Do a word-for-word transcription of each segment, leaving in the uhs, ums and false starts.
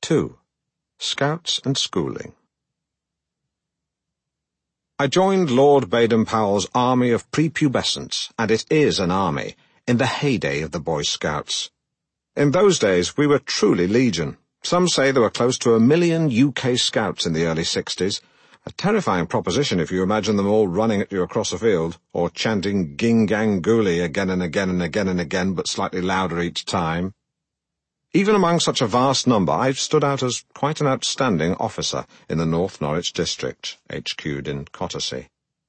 two. Scouts and Schooling. I joined Lord Baden-Powell's army of prepubescents, and it is an army, in the heyday of the Boy Scouts. In those days we were truly legion. Some say there were close to a million U K Scouts in the early sixties, a terrifying proposition if you imagine them all running at you across a field, or chanting Ging-Gang-Gooly again and again and again and again, but slightly louder each time. Even among such a vast number, I stood out as quite an outstanding officer in the North Norwich district, H Q'd in Cottersea.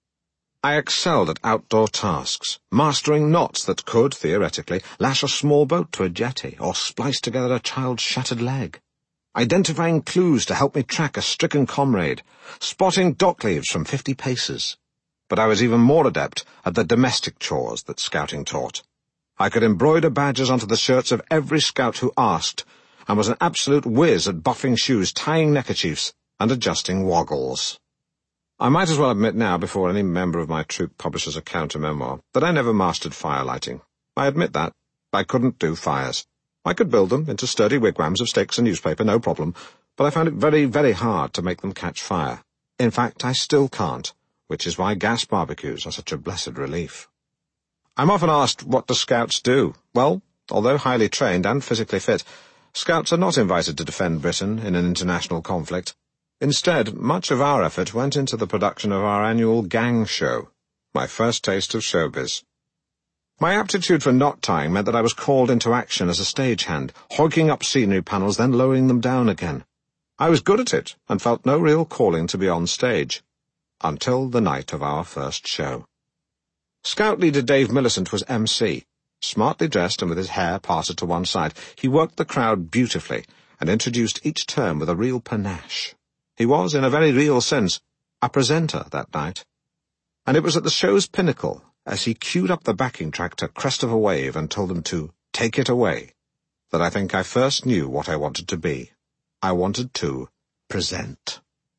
I excelled at outdoor tasks, mastering knots that could, theoretically, lash a small boat to a jetty or splice together a child's shattered leg, identifying clues to help me track a stricken comrade, spotting dock leaves from fifty paces. But I was even more adept at the domestic chores that scouting taught. I could embroider badges onto the shirts of every scout who asked, and was an absolute whiz at buffing shoes, tying neckerchiefs, and adjusting woggles. I might as well admit now, before any member of my troop publishes a counter-memoir, that I never mastered firelighting. I admit that. I couldn't do fires. I could build them into sturdy wigwams of sticks and newspaper, no problem, but I found it very, very hard to make them catch fire. In fact, I still can't, which is why gas barbecues are such a blessed relief. I'm often asked, what do Scouts do? Well, although highly trained and physically fit, Scouts are not invited to defend Britain in an international conflict. Instead, much of our effort went into the production of our annual gang show, my first taste of showbiz. My aptitude for knot-tying meant that I was called into action as a stagehand, hogging up scenery panels, then lowering them down again. I was good at it, and felt no real calling to be on stage. Until the night of our first show. Scout leader Dave Millicent was M C. Smartly dressed and with his hair parted to one side, he worked the crowd beautifully, and introduced each term with a real panache. He was, in a very real sense, a presenter that night. And it was at the show's pinnacle, as he queued up the backing track to Crest of a Wave and told them to take it away, that I think I first knew what I wanted to be. I wanted to present.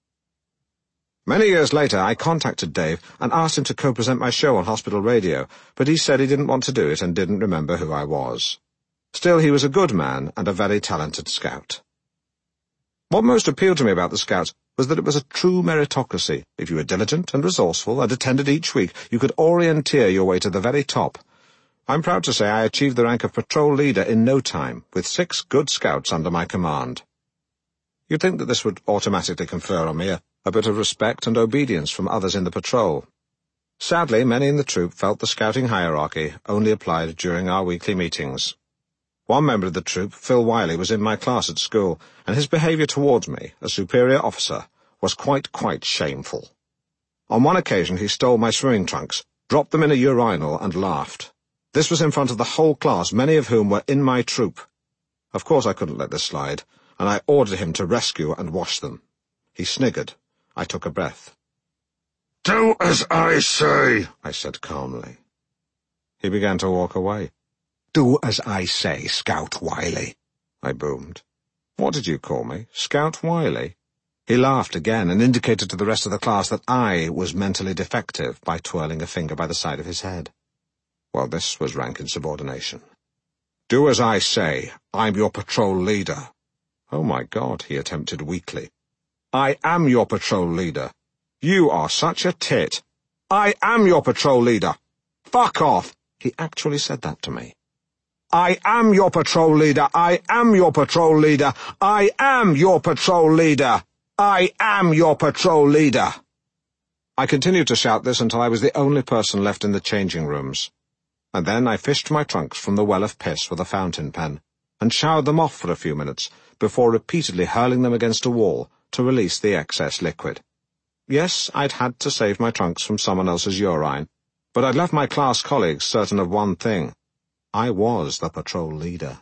Many years later, I contacted Dave and asked him to co-present my show on hospital radio, but he said he didn't want to do it and didn't remember who I was. Still, he was a good man and a very talented Scout. What most appealed to me about the Scouts was that it was a true meritocracy. If you were diligent and resourceful and attended each week, you could orienteer your way to the very top. I'm proud to say I achieved the rank of patrol leader in no time, with six good Scouts under my command. You'd think that this would automatically confer on me a, a bit of respect and obedience from others in the patrol. Sadly, many in the troop felt the scouting hierarchy only applied during our weekly meetings. One member of the troop, Phil Wiley, was in my class at school, and his behaviour towards me, a superior officer, was quite, quite shameful. On one occasion he stole my swimming trunks, dropped them in a urinal, and laughed. This was in front of the whole class, many of whom were in my troop. Of course I couldn't let this slide, and I ordered him to rescue and wash them. He sniggered. I took a breath. "Do as I say," I said calmly. He began to walk away. "Do as I say, Scout Wiley," I boomed. "What did you call me? Scout Wiley?" He laughed again and indicated to the rest of the class that I was mentally defective by twirling a finger by the side of his head. Well, this was rank insubordination. "Do as I say. I'm your patrol leader." "Oh, my God," he attempted weakly. "I am your patrol leader. You are such a tit. I am your patrol leader. Fuck off." He actually said that to me. "I am your patrol leader. I am your patrol leader. I am your patrol leader. I am your patrol leader." I continued to shout this until I was the only person left in the changing rooms. And then I fished my trunks from the well of piss with a fountain pen, and showered them off for a few minutes, before repeatedly hurling them against a wall to release the excess liquid. Yes, I'd had to save my trunks from someone else's urine, but I'd left my class colleagues certain of one thing. I was the patrol leader.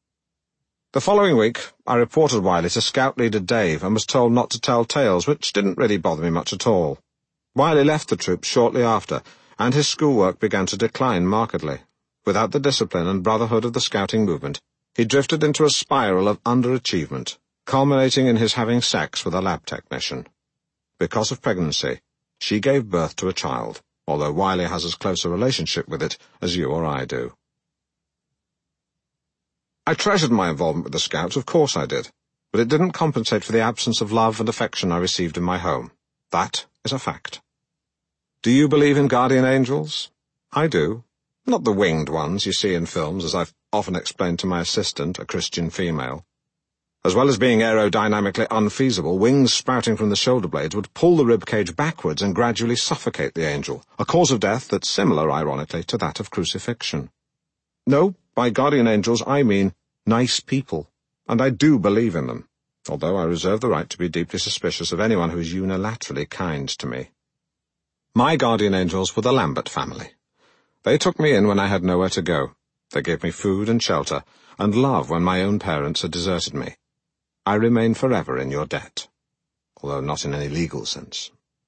The following week, I reported Wiley to Scout leader Dave and was told not to tell tales, which didn't really bother me much at all. Wiley left the troop shortly after, and his schoolwork began to decline markedly. Without the discipline and brotherhood of the scouting movement, he drifted into a spiral of underachievement, culminating in his having sex with a lab technician. Because of pregnancy, she gave birth to a child, although Wiley has as close a relationship with it as you or I do. I treasured my involvement with the Scouts, of course I did. but it didn't compensate for the absence of love and affection I received in my home. That is a fact. Do you believe in guardian angels? I do. Not the winged ones you see in films, as I've often explained to my assistant, a Christian female. As well as being aerodynamically unfeasible, wings sprouting from the shoulder blades would pull the ribcage backwards and gradually suffocate the angel, a cause of death that's similar, ironically, to that of crucifixion. No, by guardian angels I mean nice people, and I do believe in them, although I reserve the right to be deeply suspicious of anyone who is unilaterally kind to me. My guardian angels were the Lambert family. They took me in when I had nowhere to go. They gave me food and shelter, and love when my own parents had deserted me. I remain forever in your debt, although not in any legal sense.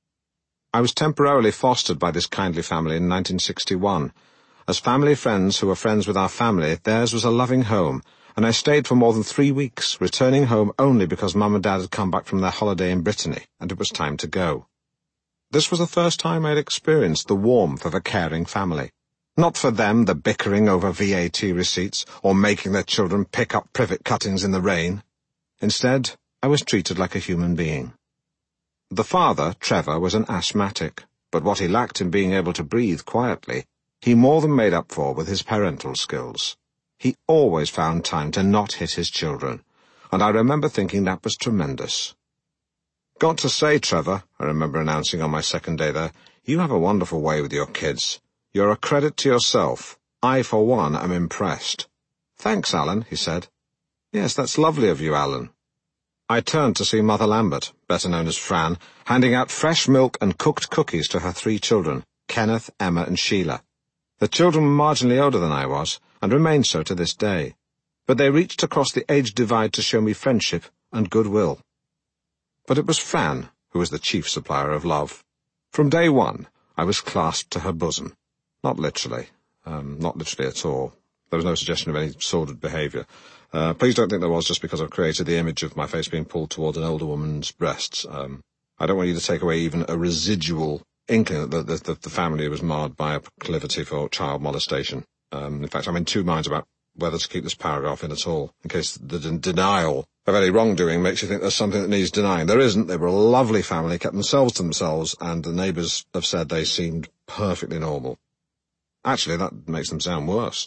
I was temporarily fostered by this kindly family in nineteen sixty-one. As family friends who were friends with our family, theirs was a loving home, and I stayed for more than three weeks, returning home only because Mum and Dad had come back from their holiday in Brittany, and it was time to go. This was the first time I had experienced the warmth of a caring family. Not for them the bickering over V A T receipts, or making their children pick up privet cuttings in the rain. Instead, I was treated like a human being. The father, Trevor, was an asthmatic, but what he lacked in being able to breathe quietly, he more than made up for with his parental skills. He always found time to not hit his children, and I remember thinking that was tremendous. "Got to say, Trevor," I remember announcing on my second day there, "you have a wonderful way with your kids. You're a credit to yourself. I, for one, am impressed." "Thanks, Alan," he said. "Yes, that's lovely of you, Alan." I turned to see Mother Lambert, better known as Fran, handing out fresh milk and cooked cookies to her three children, Kenneth, Emma, and Sheila. The children were marginally older than I was, and remain so to this day, but they reached across the age divide to show me friendship and goodwill. But it was Fran who was the chief supplier of love. From day one, I was clasped to her bosom. Not literally. Um, not literally at all. There was no suggestion of any sordid behaviour. Uh, please don't think there was just because I've created the image of my face being pulled towards an older woman's breasts. Um, I don't want you to take away even a residual inkling that the, the, the family was marred by a proclivity for child molestation. Um, in fact, I'm in two minds about whether to keep this paragraph in at all, in case the de- denial of any wrongdoing makes you think there's something that needs denying. There isn't. They were a lovely family, kept themselves to themselves, and the neighbours have said they seemed perfectly normal. Actually, that makes them sound worse.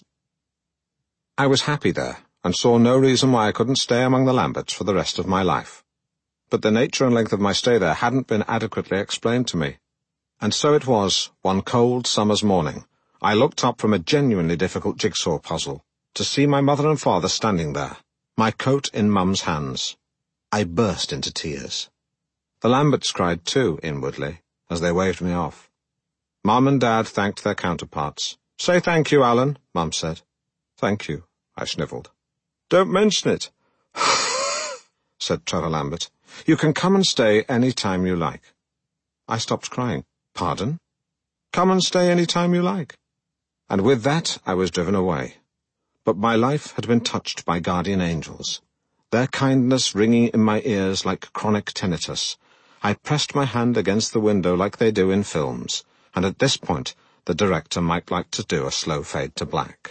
I was happy there, and saw no reason why I couldn't stay among the Lamberts for the rest of my life. But the nature and length of my stay there hadn't been adequately explained to me. And so it was, one cold summer's morning, I looked up from a genuinely difficult jigsaw puzzle to see my mother and father standing there, my coat in Mum's hands. I burst into tears. The Lamberts cried too, inwardly, as they waved me off. Mum and Dad thanked their counterparts. "Say thank you, Alan," Mum said. "Thank you," I snivelled. "Don't mention it," said Trevor Lambert. "You can come and stay any time you like." I stopped crying. "Pardon?" "Come and stay any time you like." And with that I was driven away. But my life had been touched by guardian angels, their kindness ringing in my ears like chronic tinnitus. I pressed my hand against the window like they do in films, and at this point the director might like to do a slow fade to black.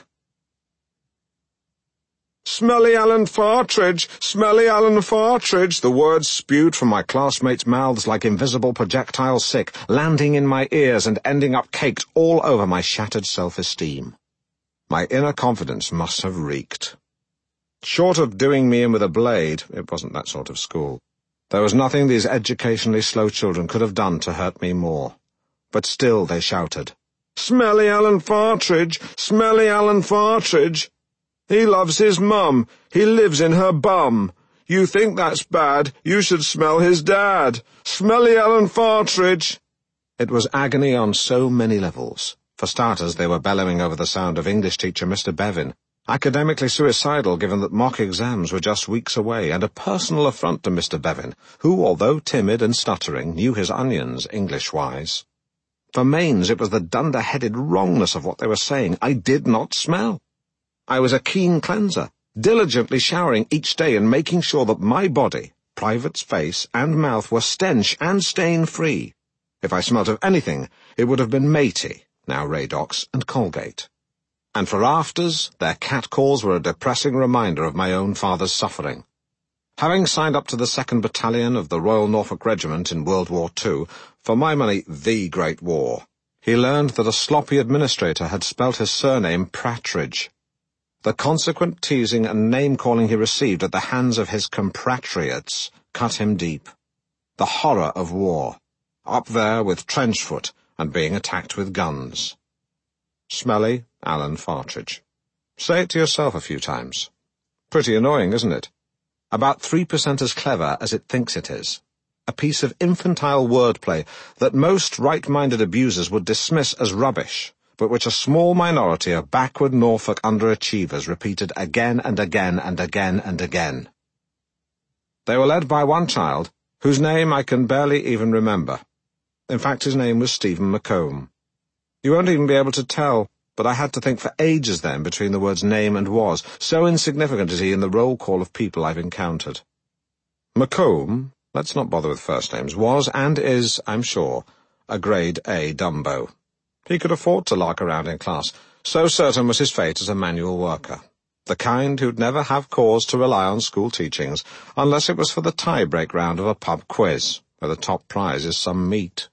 "Smelly Alan Partridge! Smelly Alan Partridge!" The words spewed from my classmates' mouths like invisible projectile sick, landing in my ears and ending up caked all over my shattered self-esteem. My inner confidence must have reeked. Short of doing me in with a blade, it wasn't that sort of school. There was nothing these educationally slow children could have done to hurt me more. But still they shouted, "Smelly Alan Partridge! Smelly Alan Partridge! He loves his mum. He lives in her bum. You think that's bad. You should smell his dad. Smelly Alan Partridge." It was agony on so many levels. For starters, they were bellowing over the sound of English teacher Mister Bevin, academically suicidal given that mock exams were just weeks away, and a personal affront to Mister Bevin, who, although timid and stuttering, knew his onions, English-wise. For mains, it was the dunder-headed wrongness of what they were saying. I did not smell. I was a keen cleanser, diligently showering each day and making sure that my body, private's face, and mouth were stench and stain-free. If I smelt of anything, it would have been Matey, now Radox, and Colgate. And for afters, their catcalls were a depressing reminder of my own father's suffering. Having signed up to the second Battalion of the Royal Norfolk Regiment in World War Two, for my money the Great War, he learned that a sloppy administrator had spelt his surname Prattridge. The consequent teasing and name-calling he received at the hands of his compatriots cut him deep. The horror of war, up there with trenchfoot and being attacked with guns. Smelly Alan Partridge. Say it to yourself a few times. Pretty annoying, isn't it? About three percent as clever as it thinks it is. A piece of infantile wordplay that most right-minded abusers would dismiss as rubbish, but which a small minority of backward Norfolk underachievers repeated again and again and again and again. They were led by one child, whose name I can barely even remember. In fact, his name was Stephen McComb. You won't even be able to tell, but I had to think for ages then between the words name and was, so insignificant is he in the roll call of people I've encountered. McComb, let's not bother with first names, was and is, I'm sure, a grade A Dumbo. He could afford to lark around in class, so certain was his fate as a manual worker. The kind who'd never have cause to rely on school teachings, unless it was for the tie-break round of a pub quiz, where the top prize is some meat.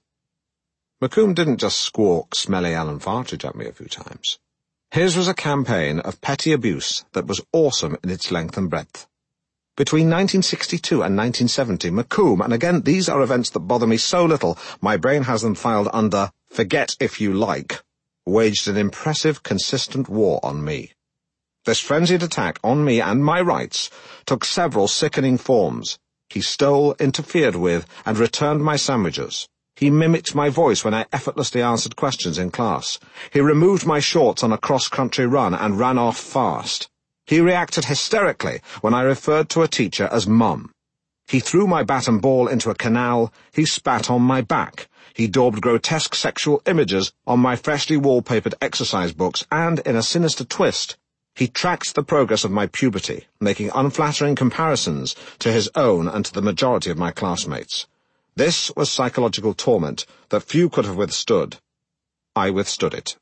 McComb didn't just squawk Smelly Alan Partridge at me a few times. His was a campaign of petty abuse that was awesome in its length and breadth. Between nineteen sixty-two and nineteen seventy, McComb, and again these are events that bother me so little, my brain has them filed under forget if you like, waged an impressive, consistent war on me. This frenzied attack on me and my rights took several sickening forms. He stole, interfered with, and returned my sandwiches. He mimicked my voice when I effortlessly answered questions in class. He removed my shorts on a cross-country run and ran off fast. He reacted hysterically when I referred to a teacher as Mum. He threw my bat and ball into a canal. He spat on my back. He daubed grotesque sexual images on my freshly wallpapered exercise books, and, in a sinister twist, he tracked the progress of my puberty, making unflattering comparisons to his own and to the majority of my classmates. This was psychological torment that few could have withstood. I withstood it.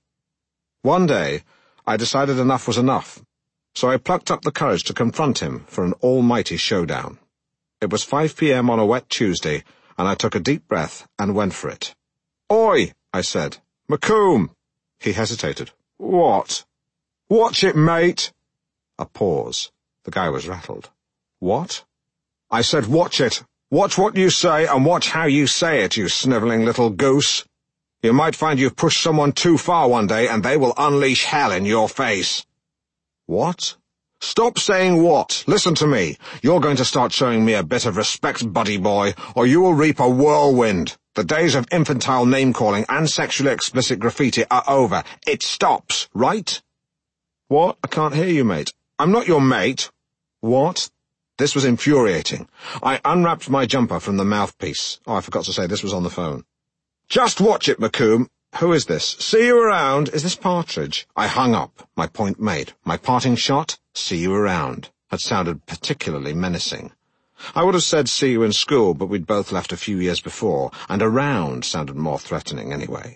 One day, I decided enough was enough, so I plucked up the courage to confront him for an almighty showdown. It was five p m on a wet Tuesday, and I took a deep breath and went for it. "Oi," I said. "McComb." He hesitated. "What?" "Watch it, mate." A pause. The guy was rattled. "What?" I said, "Watch it. Watch what you say, and watch how you say it, you snivelling little goose. You might find you've pushed someone too far one day, and they will unleash hell in your face." "What?" "Stop saying what. Listen to me. You're going to start showing me a bit of respect, buddy boy, or you will reap a whirlwind. The days of infantile name-calling and sexually explicit graffiti are over. It stops, right?" "What? I can't hear you, mate." "I'm not your mate." "What?" This was infuriating. I unwrapped my jumper from the mouthpiece. Oh, I forgot to say this was on the phone. "Just watch it, McComb." "Who is this?" "See you around." "Is this Partridge?" I hung up, my point made. My parting shot, "See you around," had sounded particularly menacing. I would have said see you in school, but we'd both left a few years before, and around sounded more threatening anyway.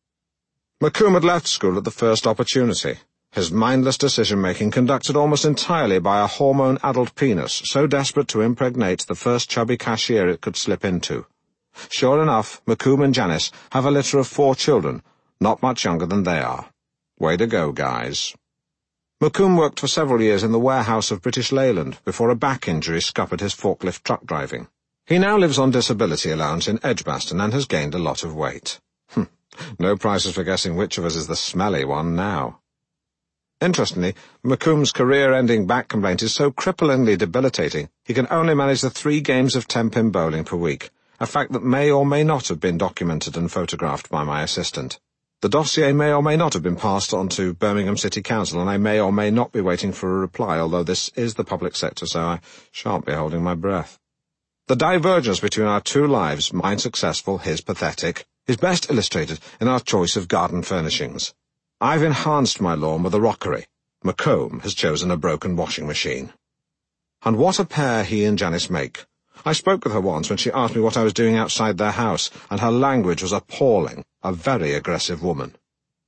McComb had left school at the first opportunity. His mindless decision-making conducted almost entirely by a hormone-addled penis, so desperate to impregnate the first chubby cashier it could slip into. Sure enough, McComb and Janice have a litter of four children, not much younger than they are. Way to go, guys. McComb worked for several years in the warehouse of British Leyland before a back injury scuppered his forklift truck driving. He now lives on disability allowance in Edgbaston and has gained a lot of weight. No prizes for guessing which of us is the smelly one now. Interestingly, McComb's career-ending back complaint is so cripplingly debilitating he can only manage the three games of ten-pin bowling per week, a fact that may or may not have been documented and photographed by my assistant. The dossier may or may not have been passed on to Birmingham City Council, and I may or may not be waiting for a reply, although this is the public sector, so I shan't be holding my breath. The divergence between our two lives, mine successful, his pathetic, is best illustrated in our choice of garden furnishings. I've enhanced my lawn with a rockery. McComb has chosen a broken washing machine. And what a pair he and Janice make. I spoke with her once when she asked me what I was doing outside their house, and her language was appalling, a very aggressive woman.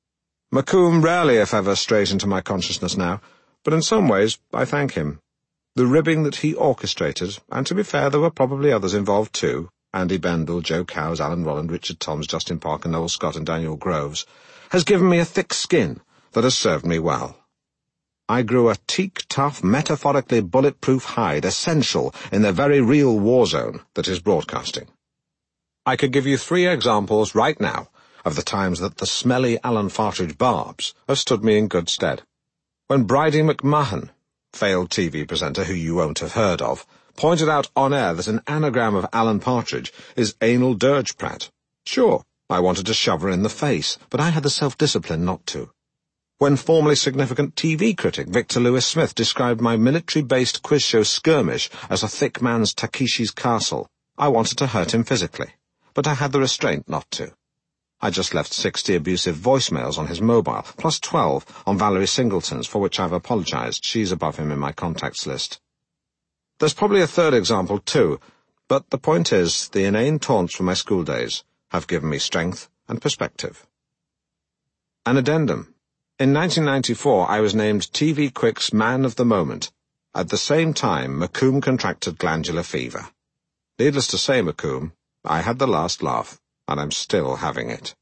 McComb rarely, if ever, strays into my consciousness now, but in some ways I thank him. The ribbing that he orchestrated, and to be fair, there were probably others involved too, Andy Bendel, Joe Cowes, Alan Rolland, Richard Toms, Justin Parker, Noel Scott and Daniel Groves, has given me a thick skin that has served me well. I grew a teak-tough, metaphorically bulletproof hide essential in the very real war zone that is broadcasting. I could give you three examples right now of the times that the smelly Alan Partridge barbs have stood me in good stead. When Bridie McMahon, failed T V presenter who you won't have heard of, pointed out on air that an anagram of Alan Partridge is anal dirge prat. Sure, I wanted to shove her in the face, but I had the self-discipline not to. When formerly significant T V critic Victor Lewis Smith described my military-based quiz show Skirmish as a thick man's Takeshi's Castle, I wanted to hurt him physically, but I had the restraint not to. I just left sixty abusive voicemails on his mobile, plus twelve on Valerie Singleton's, for which I've apologized. She's above him in my contacts list. There's probably a third example too, but the point is, the inane taunts from my school days have given me strength and perspective. An addendum. In nineteen ninety-four, I was named T V Quick's Man of the Moment. At the same time, Macomb contracted glandular fever. Needless to say, Macomb, I had the last laugh, and I'm still having it.